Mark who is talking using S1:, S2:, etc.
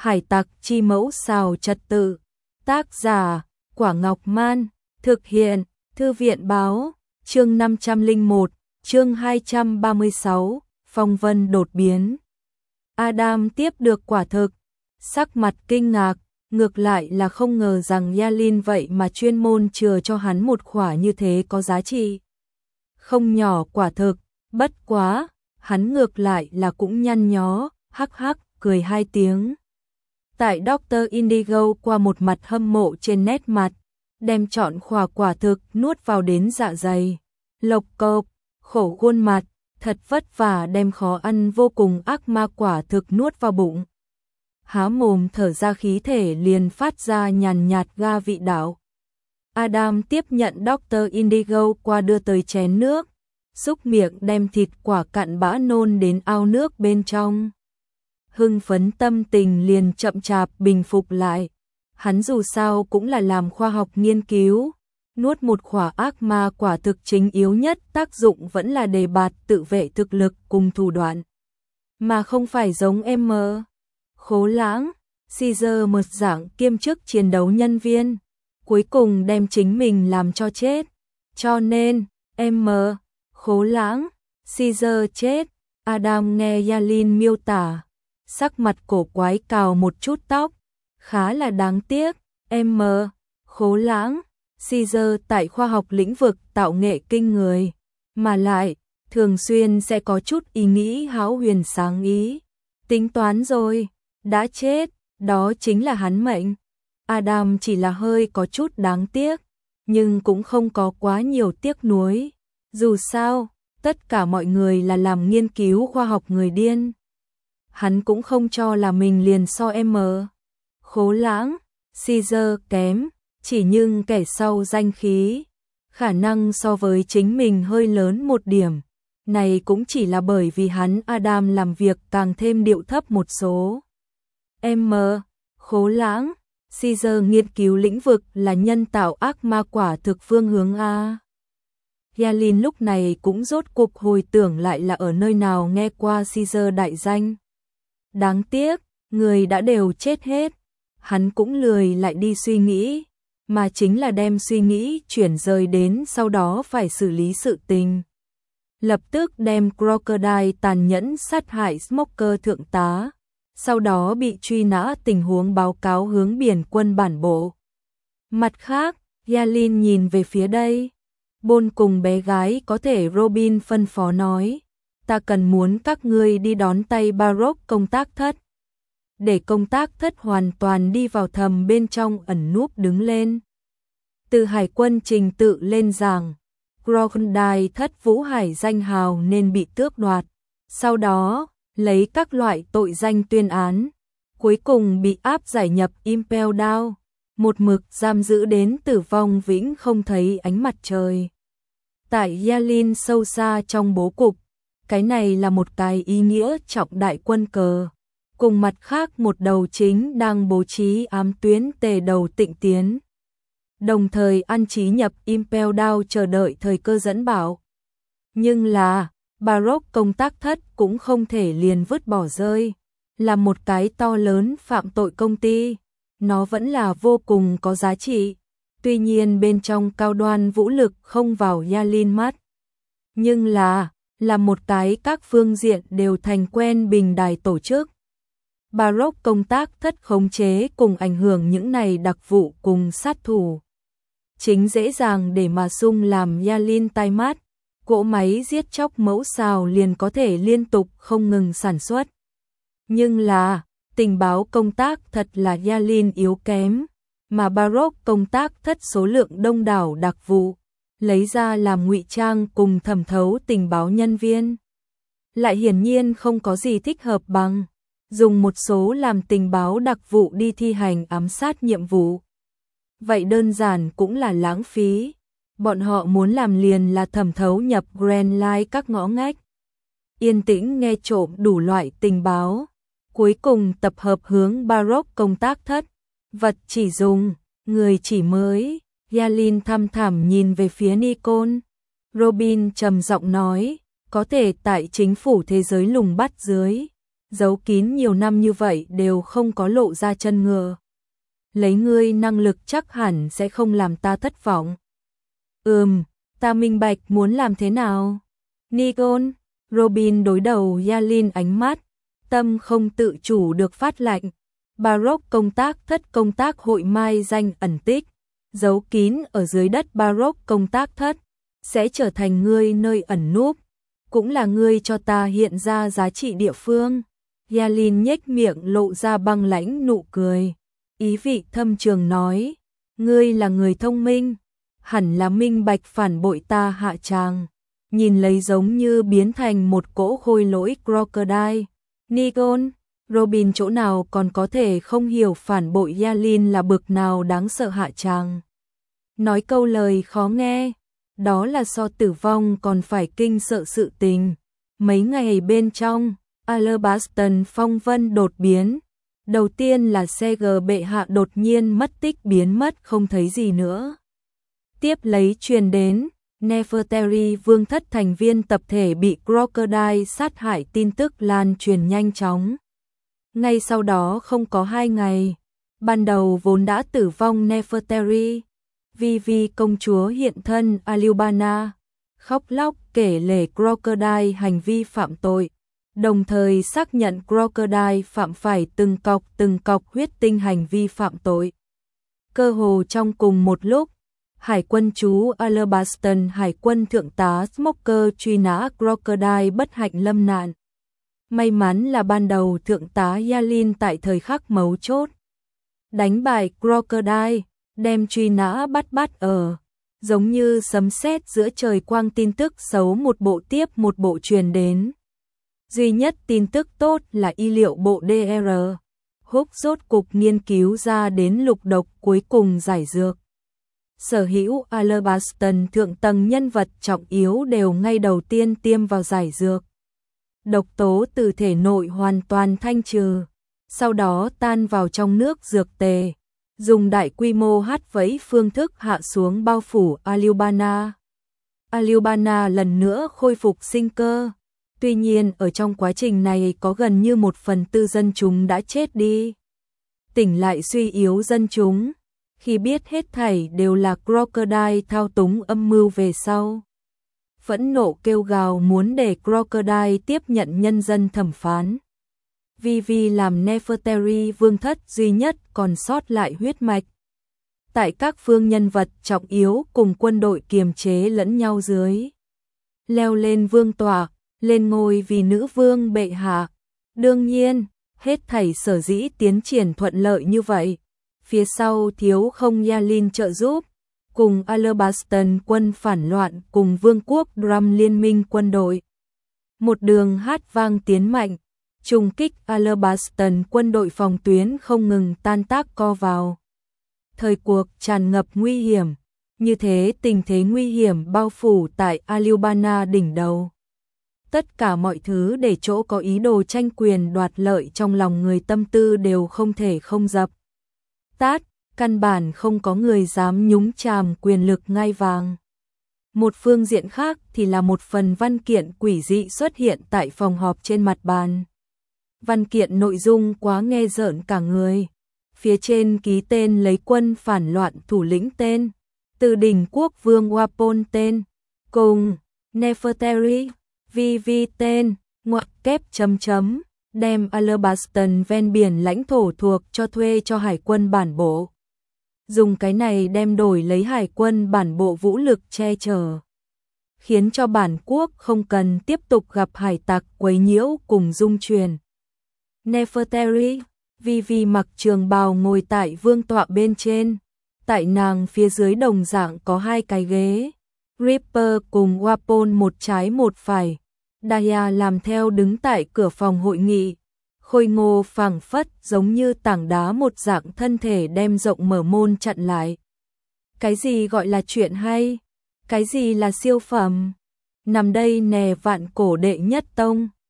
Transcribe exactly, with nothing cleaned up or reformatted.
S1: Hải tặc chi mẫu xào trật tự. Tác giả Quả Ngọc Man. Thực hiện Thư viện Báo. Chương năm trăm lẻ một, chương hai trăm ba mươi sáu, phong vân đột biến. Adam tiếp được quả thực, sắc mặt kinh ngạc, ngược lại là không ngờ rằng Yalin vậy mà chuyên môn chừa cho hắn một khỏa như thế có giá trị. Không nhỏ quả thực, bất quá, hắn ngược lại là cũng nhăn nhó, hắc hắc, cười hai tiếng. Tại Doctor Indigo qua một mặt hâm mộ trên nét mặt, đem trọn khỏa quả thực nuốt vào đến dạ dày. Lộc cộp, khổ khuôn mặt, thật vất vả đem khó ăn vô cùng ác ma quả thực nuốt vào bụng. Há mồm thở ra khí thể liền phát ra nhàn nhạt ga vị đạo. Adam tiếp nhận Doctor Indigo qua đưa tới chén nước, xúc miệng đem thịt quả cặn bã nôn đến ao nước bên trong. Hưng phấn tâm tình liền chậm chạp bình phục lại. Hắn dù sao cũng là làm khoa học nghiên cứu, nuốt một khỏa ác ma quả thực chính yếu nhất tác dụng vẫn là đề bạt tự vệ thực lực cùng thủ đoạn. Mà không phải giống em mờ. Khố Lãng, Caesar một dạng kiêm chức chiến đấu nhân viên, cuối cùng đem chính mình làm cho chết. Cho nên, em mờ, Khố Lãng, Caesar chết. Adam nghe Yalin miêu tả, sắc mặt cổ quái cào một chút tóc. Khá là đáng tiếc, em mờ, Khố Lãng, Caesar tại khoa học lĩnh vực tạo nghệ kinh người, mà lại, thường xuyên sẽ có chút ý nghĩ hão huyền sáng ý. Tính toán rồi, đã chết, đó chính là hắn mệnh. Adam chỉ là hơi có chút đáng tiếc, nhưng cũng không có quá nhiều tiếc nuối. Dù sao, tất cả mọi người là làm nghiên cứu khoa học người điên. Hắn cũng không cho là mình liền so em mờ. Khố Lãng, Caesar kém, chỉ nhưng kẻ sau danh khí, khả năng so với chính mình hơi lớn một điểm. Này cũng chỉ là bởi vì hắn Adam làm việc càng thêm điệu thấp một số. Em mờ, Khố Lãng, Caesar nghiên cứu lĩnh vực là nhân tạo ác ma quả thực phương hướng A. Yalin lúc này cũng rốt cuộc hồi tưởng lại là ở nơi nào nghe qua Caesar đại danh. Đáng tiếc, người đã đều chết hết. Hắn cũng lười lại đi suy nghĩ, mà chính là đem suy nghĩ chuyển rời đến sau đó phải xử lý sự tình. Lập tức đem Crocodile tàn nhẫn sát hại Smoker thượng tá, sau đó bị truy nã tình huống báo cáo hướng biển quân bản bộ. Mặt khác, Yalin nhìn về phía đây. Bôn cùng bé gái có thể Robin phân phó nói, ta cần muốn các ngươi đi đón tay Baroque công tác thất. Để công tác thất hoàn toàn đi vào thầm bên trong ẩn núp đứng lên. Từ hải quân trình tự lên giảng, Crocodile thất Vũ Hải danh hào nên bị tước đoạt. Sau đó, lấy các loại tội danh tuyên án. Cuối cùng bị áp giải nhập Impel Down, một mực giam giữ đến tử vong vĩnh không thấy ánh mặt trời. Tại Yalin sâu xa trong bố cục, cái này là một cái ý nghĩa trọng đại quân cờ. Cùng mặt khác một đầu chính đang bố trí ám tuyến tề đầu Tịnh Tiến. Đồng thời ăn trí nhập Impel Down chờ đợi thời cơ dẫn bảo. Nhưng là, Baroque công tác thất cũng không thể liền vứt bỏ rơi. Là một cái to lớn phạm tội công ty. Nó vẫn là vô cùng có giá trị. Tuy nhiên bên trong cao đoan vũ lực không vào Yalin mắt. Nhưng là, là một cái các phương diện đều thành quen bình đài tổ chức. Baroque công tác thất khống chế cùng ảnh hưởng những này đặc vụ cùng sát thủ. Chính dễ dàng để mà sung làm Yalin tai mắt, cỗ máy giết chóc mẫu xào liền có thể liên tục không ngừng sản xuất. Nhưng là, tình báo công tác thật là Yalin yếu kém, mà Baroque công tác thất số lượng đông đảo đặc vụ, lấy ra làm ngụy trang cùng thẩm thấu tình báo nhân viên. Lại hiển nhiên không có gì thích hợp bằng dùng một số làm tình báo đặc vụ đi thi hành ám sát nhiệm vụ. Vậy đơn giản cũng là lãng phí. Bọn họ muốn làm liền là thẩm thấu nhập Grand Line các ngõ ngách. Yên tĩnh nghe trộm đủ loại tình báo. Cuối cùng tập hợp hướng Baroque công tác thất. Vật chỉ dùng, người chỉ mới. Yalin thăm thẳm nhìn về phía Nicole. Robin trầm giọng nói, có thể tại chính phủ thế giới lùng bắt dưới. giấu kín nhiều năm như vậy đều không có lộ ra chân ngựa. Lấy ngươi năng lực chắc hẳn sẽ không làm ta thất vọng. Ừm, ta minh bạch muốn làm thế nào. Nikon, Robin đối đầu Yalin ánh mắt, tâm không tự chủ được phát lạnh. Baroque công tác thất công tác hội mai danh ẩn tích, giấu kín ở dưới đất Baroque công tác thất, sẽ trở thành ngươi nơi ẩn núp, cũng là ngươi cho ta hiện ra giá trị địa phương. Yalin nhếch miệng lộ ra băng lãnh nụ cười, ý vị thâm trường nói, ngươi là người thông minh, hẳn là minh bạch phản bội ta hạ tràng. Nhìn lấy giống như biến thành một cỗ khôi lỗi crocodile. Nikon, Robin chỗ nào còn có thể không hiểu phản bội Yalin là bực nào đáng sợ hạ tràng. Nói câu lời khó nghe, đó là so tử vong còn phải kinh sợ sự tình. Mấy ngày bên trong, Alabaston phong vân đột biến. Đầu tiên là xe G bệ hạ đột nhiên mất tích biến mất không thấy gì nữa. Tiếp lấy truyền đến, Nefertari vương thất thành viên tập thể bị Crocodile sát hại tin tức lan truyền nhanh chóng. Ngay sau đó không có hai ngày, ban đầu vốn đã tử vong Nefertari, Vivi công chúa hiện thân Aliubana, khóc lóc kể lể Crocodile hành vi phạm tội, đồng thời xác nhận Crocodile phạm phải từng cọc từng cọc huyết tinh hành vi phạm tội. Cơ hồ trong cùng một lúc, Hải quân chú Alabaston Hải quân thượng tá Smoker truy nã Crocodile bất hạnh lâm nạn. May mắn là ban đầu thượng tá Yalin tại thời khắc mấu chốt đánh bại Crocodile, đem truy nã bắt bắt ở. Giống như sấm sét giữa trời quang tin tức xấu một bộ tiếp một bộ truyền đến. Duy nhất tin tức tốt là y liệu bộ đê rờ. Húc rốt cục nghiên cứu ra đến lục độc cuối cùng giải dược. Sở hữu Alabaston thượng tầng nhân vật trọng yếu đều ngay đầu tiên tiêm vào giải dược. Độc tố từ thể nội hoàn toàn thanh trừ, sau đó tan vào trong nước dược tề, dùng đại quy mô hắt vẫy phương thức hạ xuống bao phủ Aliubana. Aliubana lần nữa khôi phục sinh cơ. Tuy nhiên ở trong quá trình này có gần như một phần tư dân chúng đã chết đi. Tỉnh lại suy yếu dân chúng, khi biết hết thảy đều là Crocodile thao túng âm mưu về sau. Phẫn nộ kêu gào muốn để Crocodile tiếp nhận nhân dân thẩm phán. Vivi làm Nefertari vương thất duy nhất còn sót lại huyết mạch. Tại các phương nhân vật trọng yếu cùng quân đội kiềm chế lẫn nhau dưới. Leo lên vương tọa, lên ngôi vì nữ vương bệ hạ. Đương nhiên, hết thảy sở dĩ tiến triển thuận lợi như vậy. Phía sau thiếu không Yalin trợ giúp, cùng Alabaston quân phản loạn cùng vương quốc Drum liên minh quân đội. Một đường hát vang tiến mạnh, trùng kích Alabaston quân đội phòng tuyến không ngừng tan tác co vào. Thời cuộc tràn ngập nguy hiểm, như thế tình thế nguy hiểm bao phủ tại Aliubana đỉnh đầu. Tất cả mọi thứ để chỗ có ý đồ tranh quyền đoạt lợi trong lòng người tâm tư đều không thể không dập tát, căn bản không có người dám nhúng chàm quyền lực ngai vàng. Một phương diện khác thì là một phần văn kiện quỷ dị xuất hiện tại phòng họp trên mặt bàn. Văn kiện nội dung quá nghe rợn cả người. Phía trên ký tên lấy quân phản loạn thủ lĩnh tên, từ đỉnh quốc vương Wapol tên, cùng Nefertari, Vivi tên, ngoặc kép chấm chấm, đem Alabaston ven biển lãnh thổ thuộc cho thuê cho hải quân bản bộ. Dùng cái này đem đổi lấy hải quân bản bộ vũ lực che chở, khiến cho bản quốc không cần tiếp tục gặp hải tặc quấy nhiễu cùng dung truyền. Nefertari, Vivi mặc trường bào ngồi tại vương tọa bên trên, tại nàng phía dưới đồng dạng có hai cái ghế. Ripper cùng Wapol một trái một phải. Daya làm theo đứng tại cửa phòng hội nghị, khôi ngô phảng phất giống như tảng đá một dạng thân thể đem rộng mở môn chặn lại. Cái gì gọi là chuyện hay? Cái gì là siêu phẩm? Nằm đây nè vạn cổ đệ nhất tông,